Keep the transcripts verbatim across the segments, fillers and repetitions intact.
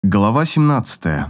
Глава семнадцатая.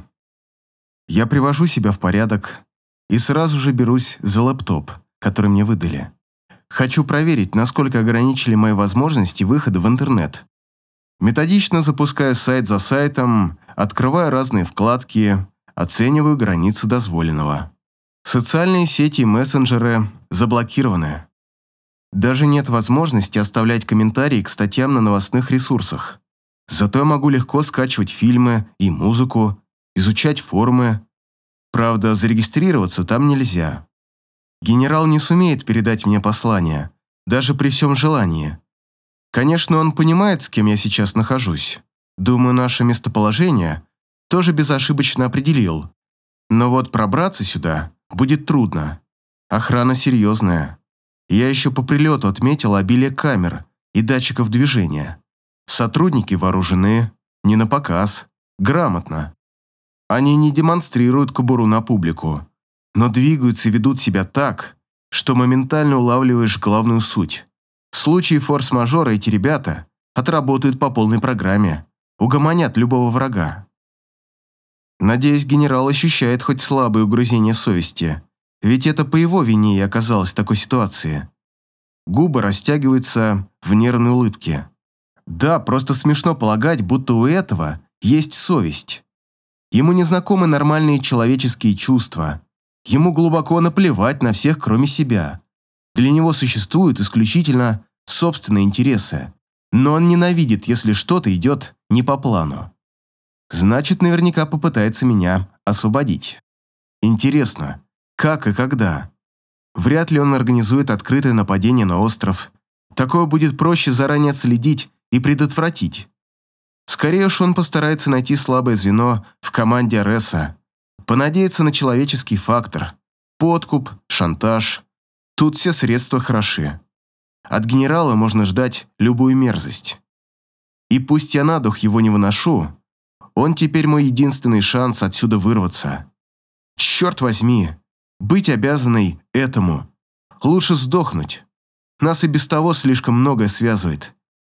Я привожу себя в порядок и сразу же берусь за лэптоп, который мне выдали. Хочу проверить, насколько ограничили мои возможности выхода в интернет. Методично запускаю сайт за сайтом, открываю разные вкладки, оцениваю границы дозволенного. Социальные сети и мессенджеры заблокированы. Даже нет возможности оставлять комментарии к статьям на новостных ресурсах. Зато я могу легко скачивать фильмы и музыку, изучать форумы. Правда, зарегистрироваться там нельзя. Генерал не сумеет передать мне послание, даже при всем желании. Конечно, он понимает, с кем я сейчас нахожусь. Думаю, наше местоположение тоже безошибочно определил. Но вот пробраться сюда будет трудно. Охрана серьезная. Я еще по прилету отметил обилие камер и датчиков движения. Сотрудники вооружены, не на показ, грамотно. Они не демонстрируют кобуру на публику, но двигаются и ведут себя так, что моментально улавливаешь главную суть. В случае форс-мажора эти ребята отработают по полной программе, угомонят любого врага. Надеюсь, генерал ощущает хоть слабое угрызение совести, ведь это по его вине я оказалась в такой ситуации. Губы растягиваются в нервной улыбке. Да, просто смешно полагать, будто у этого есть совесть. Ему не знакомы нормальные человеческие чувства. Ему глубоко наплевать на всех, кроме себя. Для него существуют исключительно собственные интересы. Но он ненавидит, если что-то идет не по плану. Значит, наверняка попытается меня освободить. Интересно, как и когда? Вряд ли он организует открытое нападение на остров. Такое будет проще заранее отследить и предотвратить. Скорее уж он постарается найти слабое звено в команде Ареса, понадеяться на человеческий фактор, подкуп, шантаж. Тут все средства хороши. От генерала можно ждать любую мерзость. И пусть я на дух его не выношу, он теперь мой единственный шанс отсюда вырваться. Черт возьми, быть обязанной этому. Лучше сдохнуть. Нас и без того слишком многое связывает.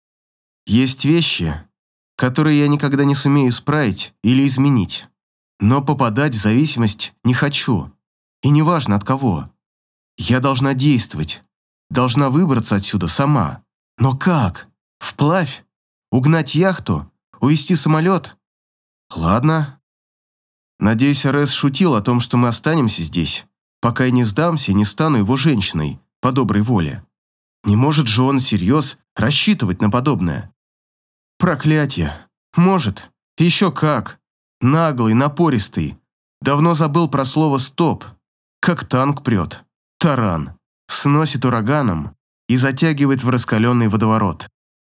Есть вещи, которые я никогда не сумею исправить или изменить. Но попадать в зависимость не хочу. И неважно от кого. Я должна действовать. Должна выбраться отсюда сама. Но как? Вплавь? Угнать яхту? Увезти самолет? Ладно. Надеюсь, Арес шутил о том, что мы останемся здесь, пока я не сдамся и не стану его женщиной по доброй воле. Не может же он всерьез рассчитывать на подобное. Проклятие. Может. Еще как. Наглый, напористый. Давно забыл про слово «стоп». Как танк прет. Таран. Сносит ураганом и затягивает в раскаленный водоворот.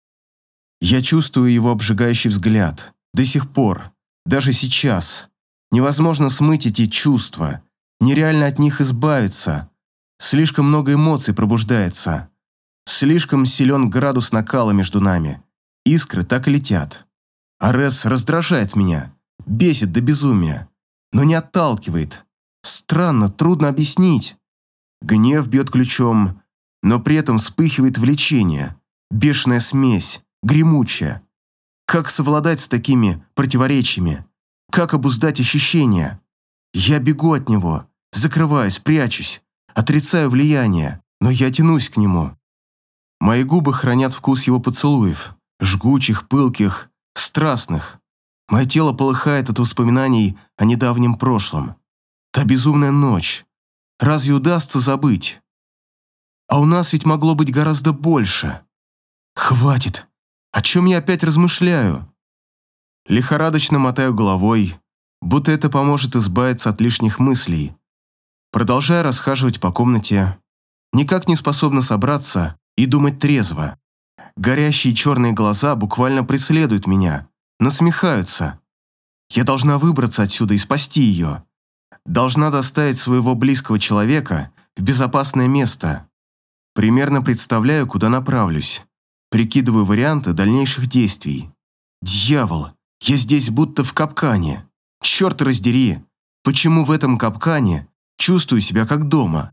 Я чувствую его обжигающий взгляд. До сих пор. Даже сейчас. Невозможно смыть эти чувства. Нереально от них избавиться. Слишком много эмоций пробуждается. Слишком силен градус накала между нами. Искры так и летят. Арес раздражает меня, бесит до безумия, но не отталкивает. Странно, трудно объяснить. Гнев бьет ключом, но при этом вспыхивает влечение, бешеная смесь, гремучая. Как совладать с такими противоречиями? Как обуздать ощущения? Я бегу от него, закрываюсь, прячусь, отрицаю влияние, но я тянусь к нему. Мои губы хранят вкус его поцелуев. Жгучих, пылких, страстных. Мое тело полыхает от воспоминаний о недавнем прошлом. Та безумная ночь. Разве удастся забыть? А у нас ведь могло быть гораздо больше. Хватит. О чем я опять размышляю? Лихорадочно мотаю головой, будто это поможет избавиться от лишних мыслей. Продолжая расхаживать по комнате, никак не способна собраться и думать трезво. Горящие черные глаза буквально преследуют меня, насмехаются. Я должна выбраться отсюда и спасти ее. Должна доставить своего близкого человека в безопасное место. Примерно представляю, куда направлюсь. Прикидываю варианты дальнейших действий. Дьявол, я здесь будто в капкане. Черт раздери, почему в этом капкане чувствую себя как дома?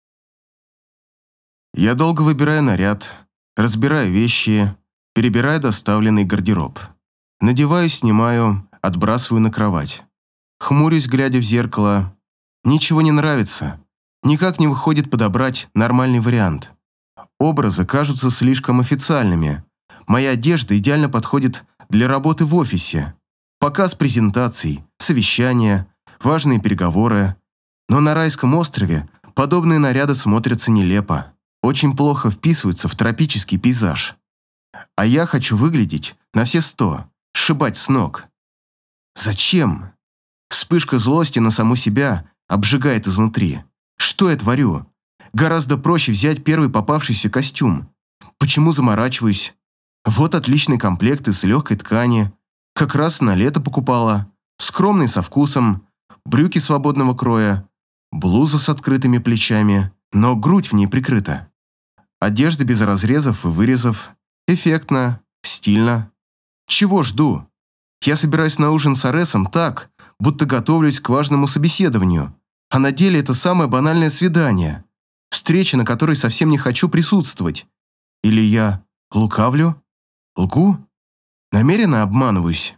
Я долго выбираю наряд, разбираю вещи, перебираю доставленный гардероб. Надеваю, снимаю, отбрасываю на кровать. Хмурюсь, глядя в зеркало. Ничего не нравится. Никак не выходит подобрать нормальный вариант. Образы кажутся слишком официальными. Моя одежда идеально подходит для работы в офисе. Показ презентаций, совещания, важные переговоры. Но на райском острове подобные наряды смотрятся нелепо. Очень плохо вписываются в тропический пейзаж. А я хочу выглядеть на все сто, сшибать с ног. Зачем? Вспышка злости на саму себя обжигает изнутри. Что я творю? Гораздо проще взять первый попавшийся костюм. Почему заморачиваюсь? Вот отличный комплект из легкой ткани. Как раз на лето покупала. Скромный со вкусом. Брюки свободного кроя. Блуза с открытыми плечами. Но грудь в ней прикрыта. Одежда без разрезов и вырезов. Эффектно. Стильно. Чего жду? Я собираюсь на ужин с Аресом так, будто готовлюсь к важному собеседованию. А на деле это самое банальное свидание. Встреча, на которой совсем не хочу присутствовать. Или я лукавлю? Лгу? Намеренно обманываюсь?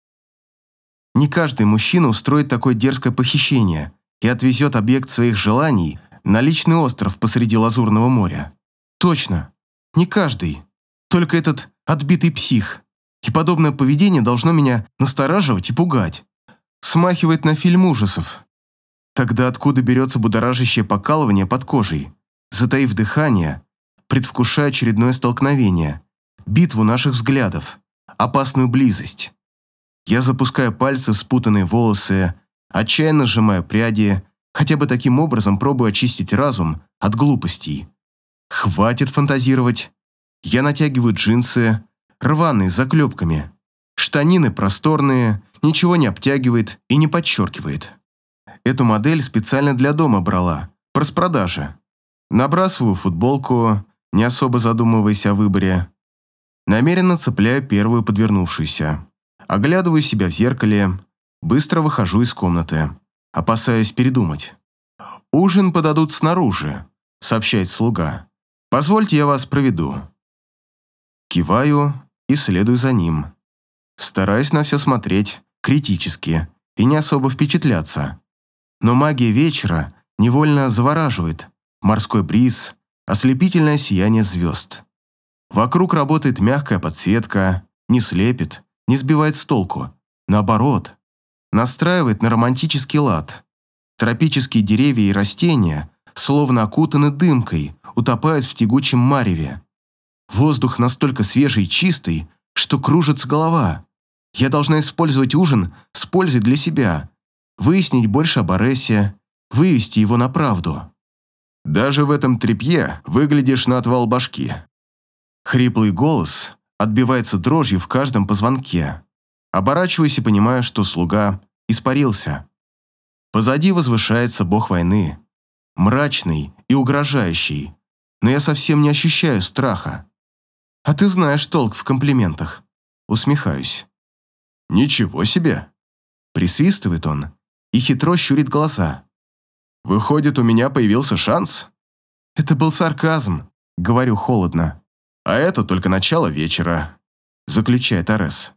Не каждый мужчина устроит такое дерзкое похищение и отвезет объект своих желаний на личный остров посреди Лазурного моря. Точно. Не каждый. Только этот отбитый псих. И подобное поведение должно меня настораживать и пугать. Смахивает на фильм ужасов. Тогда откуда берется будоражащее покалывание под кожей? Затаив дыхание, предвкушая очередное столкновение, битву наших взглядов, опасную близость. Я запускаю пальцы в спутанные волосы, отчаянно сжимаю пряди, хотя бы таким образом пробую очистить разум от глупостей. Хватит фантазировать. Я натягиваю джинсы, рваные, с заклепками. Штанины просторные, ничего не обтягивает и не подчеркивает. Эту модель специально для дома брала, по распродаже. Набрасываю футболку, не особо задумываясь о выборе. Намеренно цепляю первую подвернувшуюся. Оглядываю себя в зеркале, быстро выхожу из комнаты, опасаясь передумать. «Ужин подадут снаружи», — сообщает слуга. «Позвольте, я вас проведу». Киваю и следую за ним. Стараюсь на все смотреть критически и не особо впечатляться. Но магия вечера невольно завораживает. Морской бриз, ослепительное сияние звезд. Вокруг работает мягкая подсветка, не слепит, не сбивает с толку. Наоборот, настраивает на романтический лад. Тропические деревья и растения словно окутаны дымкой, утопают в тягучем мареве. Воздух настолько свежий и чистый, что кружится голова. Я должна использовать ужин с пользой для себя, выяснить больше об Аресе, вывести его на правду. Даже в этом тряпье выглядишь на отвал башки. Хриплый голос отбивается дрожью в каждом позвонке. Оборачиваюсь и понимаю, что слуга испарился. Позади возвышается бог войны, мрачный и угрожающий, но я совсем не ощущаю страха. А ты знаешь толк в комплиментах. Усмехаюсь. Ничего себе. Присвистывает он и хитро щурит глаза. Выходит, у меня появился шанс? Это был сарказм, говорю холодно. А это только начало вечера, заключает Арес.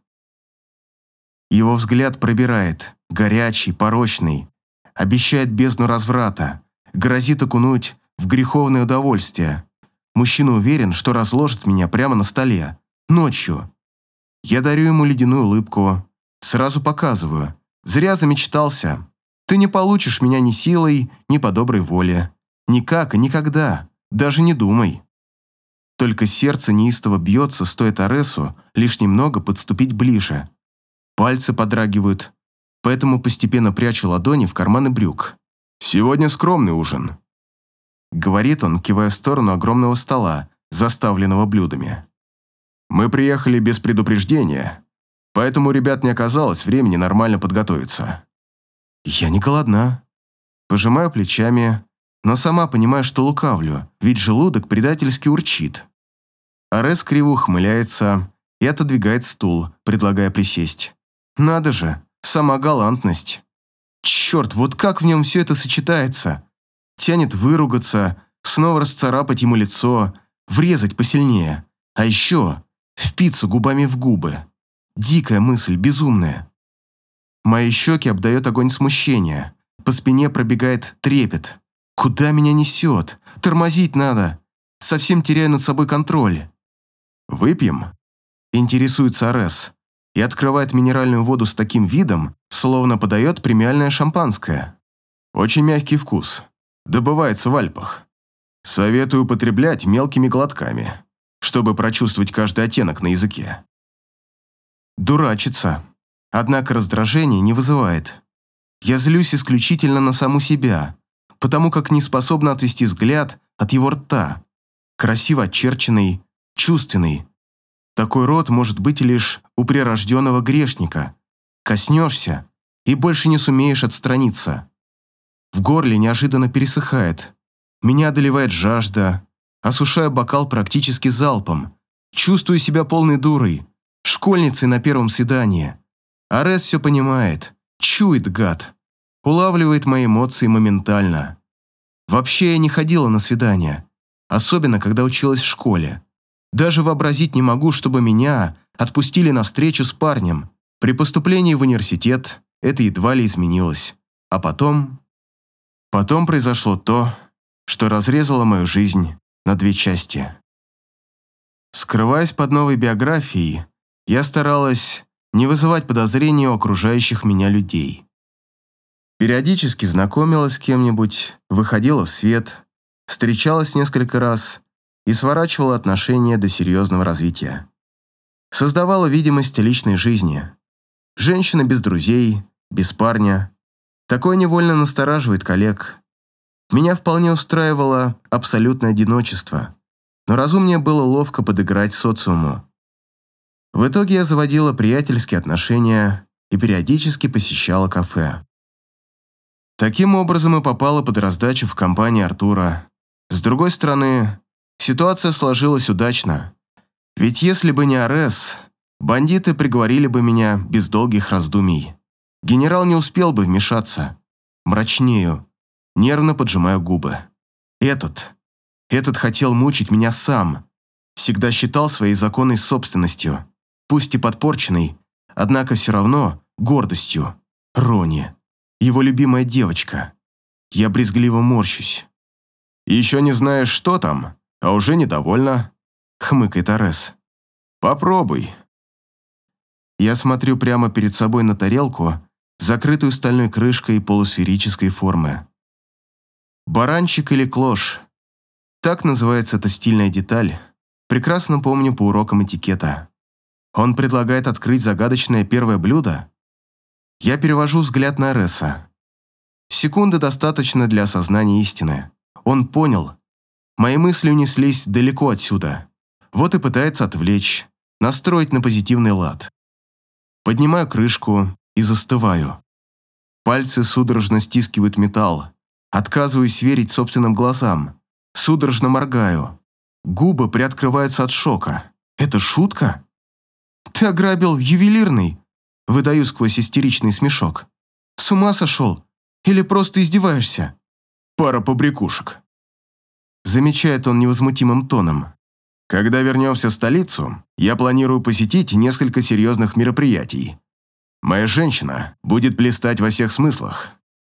Его взгляд пробирает, горячий, порочный, обещает бездну разврата, грозит окунуть в греховное удовольствие. Мужчина уверен, что разложит меня прямо на столе, ночью. Я дарю ему ледяную улыбку, сразу показываю. Зря замечтался. Ты не получишь меня ни силой, ни по доброй воле. Никак и никогда, даже не думай. Только сердце неистово бьется, стоит Аресу лишь немного подступить ближе. Пальцы подрагивают, поэтому постепенно прячу ладони в карманы брюк. «Сегодня скромный ужин», — говорит он, кивая в сторону огромного стола, заставленного блюдами. «Мы приехали без предупреждения, поэтому у ребят не оказалось времени нормально подготовиться». «Я не голодна». Пожимаю плечами, но сама понимаю, что лукавлю, ведь желудок предательски урчит. Арес криво ухмыляется и отодвигает стул, предлагая присесть. Надо же, сама галантность. Черт, вот как в нем все это сочетается. Тянет выругаться, снова расцарапать ему лицо, врезать посильнее. А еще впиться губами в губы. Дикая мысль, безумная. Мои щеки обдает огонь смущения. По спине пробегает трепет. Куда меня несет? Тормозить надо. Совсем теряю над собой контроль. «Выпьем?» – интересуется Арес и открывает минеральную воду с таким видом, словно подает премиальное шампанское. Очень мягкий вкус. Добывается в Альпах. Советую употреблять мелкими глотками, чтобы прочувствовать каждый оттенок на языке. Дурачится. Однако раздражение не вызывает. Я злюсь исключительно на саму себя, потому как не способна отвести взгляд от его рта. Красиво очерченный, чувственный. Такой рот может быть лишь у прирожденного грешника. Коснешься и больше не сумеешь отстраниться. В горле неожиданно пересыхает. Меня одолевает жажда. Осушаю бокал практически залпом. Чувствую себя полной дурой, школьницей на первом свидании. Арес все понимает, чует гад. Улавливает мои эмоции моментально. Вообще я не ходила на свидания, особенно когда училась в школе. Даже вообразить не могу, чтобы меня отпустили на встречу с парнем. При поступлении в университет это едва ли изменилось. А потом... Потом произошло то, что разрезало мою жизнь на две части. Скрываясь под новой биографией, я старалась не вызывать подозрений у окружающих меня людей. Периодически знакомилась с кем-нибудь, выходила в свет, встречалась несколько раз и сворачивала отношения до серьезного развития. Создавала видимость личной жизни. Женщина без друзей, без парня. Такое невольно настораживает коллег. Меня вполне устраивало абсолютное одиночество, но разумнее было ловко подыграть социуму. В итоге я заводила приятельские отношения и периодически посещала кафе. Таким образом и попала под раздачу в компании Артура. С другой стороны, ситуация сложилась удачно. Ведь если бы не Арес, бандиты приговорили бы меня без долгих раздумий. Генерал не успел бы вмешаться. Мрачнею, нервно поджимаю губы. Этот, этот хотел мучить меня сам. Всегда считал своей законной собственностью, пусть и подпорченной, однако все равно гордостью. Рони, его любимая девочка. Я брезгливо морщусь. «Еще не знаешь, что там, а уже недовольна», — хмыкает Арес. «Попробуй». Я смотрю прямо перед собой на тарелку, закрытую стальной крышкой полусферической формы. Баранчик или клош. Так называется эта стильная деталь. Прекрасно помню по урокам этикета. Он предлагает открыть загадочное первое блюдо. Я перевожу взгляд на Ареса. Секунды достаточно для осознания истины. Он понял. Мои мысли унеслись далеко отсюда. Вот и пытается отвлечь, настроить на позитивный лад. Поднимаю крышку и застываю. Пальцы судорожно стискивают металл. Отказываюсь верить собственным глазам. Судорожно моргаю. Губы приоткрываются от шока. Это шутка? «Ты ограбил ювелирный?» Выдаю сквозь истеричный смешок. «С ума сошел? Или просто издеваешься?» «Пара побрякушек». Замечает он невозмутимым тоном. «Когда вернемся в столицу, я планирую посетить несколько серьезных мероприятий. Моя женщина будет блистать во всех смыслах».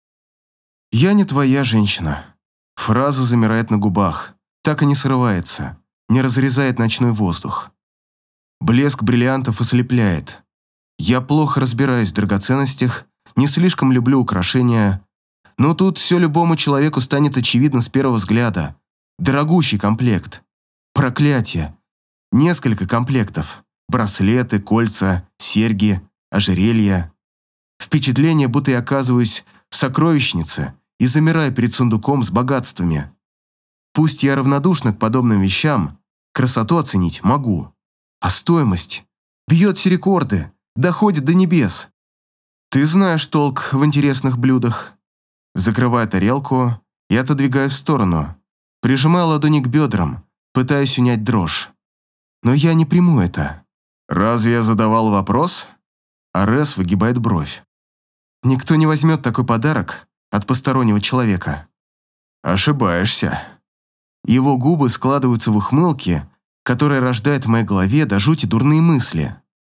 «Я не твоя женщина». Фраза замирает на губах, так и не срывается, не разрезает ночной воздух. Блеск бриллиантов ослепляет. Я плохо разбираюсь в драгоценностях, не слишком люблю украшения, но тут все любому человеку станет очевидно с первого взгляда. Дорогущий комплект. Проклятие. Несколько комплектов. Браслеты, кольца, серьги, ожерелья. Впечатление, будто я оказываюсь в сокровищнице и замираю перед сундуком с богатствами. Пусть я равнодушна к подобным вещам, красоту оценить могу. А стоимость бьет все рекорды, доходит до небес. Ты знаешь толк в интересных блюдах. Закрываю тарелку и отодвигаю в сторону. Прижимаю ладони к бедрам, пытаясь унять дрожь. Но я не приму это. «Разве я задавал вопрос?» Арес выгибает бровь. «Никто не возьмет такой подарок от постороннего человека». «Ошибаешься». Его губы складываются в ухмылке, которая рождает в моей голове до жути дурные мысли.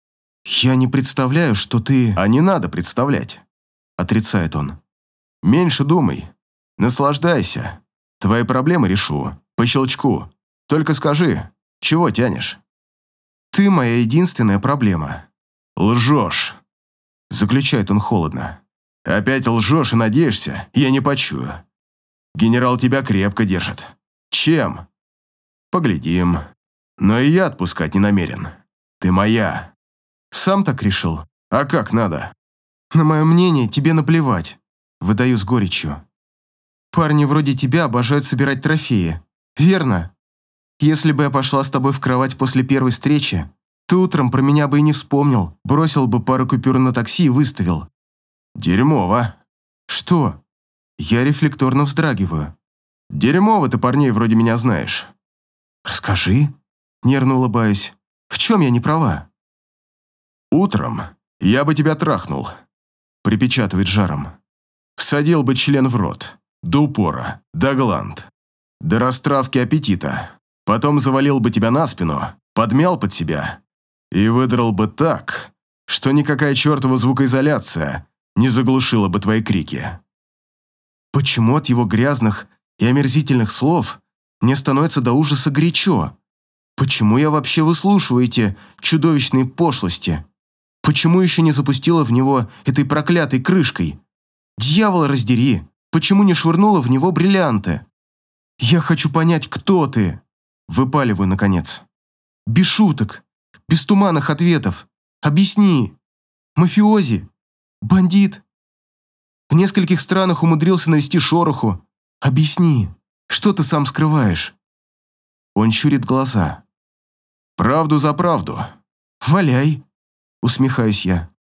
«Я не представляю, что ты...» «А не надо представлять», — отрицает он. «Меньше думай. Наслаждайся. Твои проблемы решу. По щелчку. Только скажи, чего тянешь?» «Ты моя единственная проблема». «Лжешь», — заключает он холодно. «Опять лжешь и надеешься, я не почую. Генерал тебя крепко держит. Чем? Поглядим. Но и я отпускать не намерен. Ты моя». «Сам так решил?» «А как надо?» «На мое мнение тебе наплевать», — выдаю с горечью. «Парни вроде тебя обожают собирать трофеи. Верно? Если бы я пошла с тобой в кровать после первой встречи, ты утром про меня бы и не вспомнил, бросил бы пару купюр на такси и выставил». «Дерьмово». «Что?» Я рефлекторно вздрагиваю. «Дерьмово ты парней вроде меня знаешь». «Расскажи», — нервно улыбаюсь. «В чем я не права?» «Утром я бы тебя трахнул», — припечатывает жаром. «Всадил бы член в рот, до упора, до гланд, до растравки аппетита. Потом завалил бы тебя на спину, подмял под себя и выдрал бы так, что никакая чертова звукоизоляция не заглушила бы твои крики». Почему от его грязных и омерзительных слов мне становится до ужаса горячо? Почему я вообще выслушиваю эти чудовищные пошлости? Почему еще не запустила в него этой проклятой крышкой? Дьявол раздери, почему не швырнула в него бриллианты? Я хочу понять, кто ты. Выпаливаю, наконец. Без шуток, без туманных ответов. Объясни. Мафиози? Бандит? В нескольких странах умудрился навести шороху. Объясни, что ты сам скрываешь?» Он щурит глаза. «Правду за правду». «Валяй», — усмехаюсь я.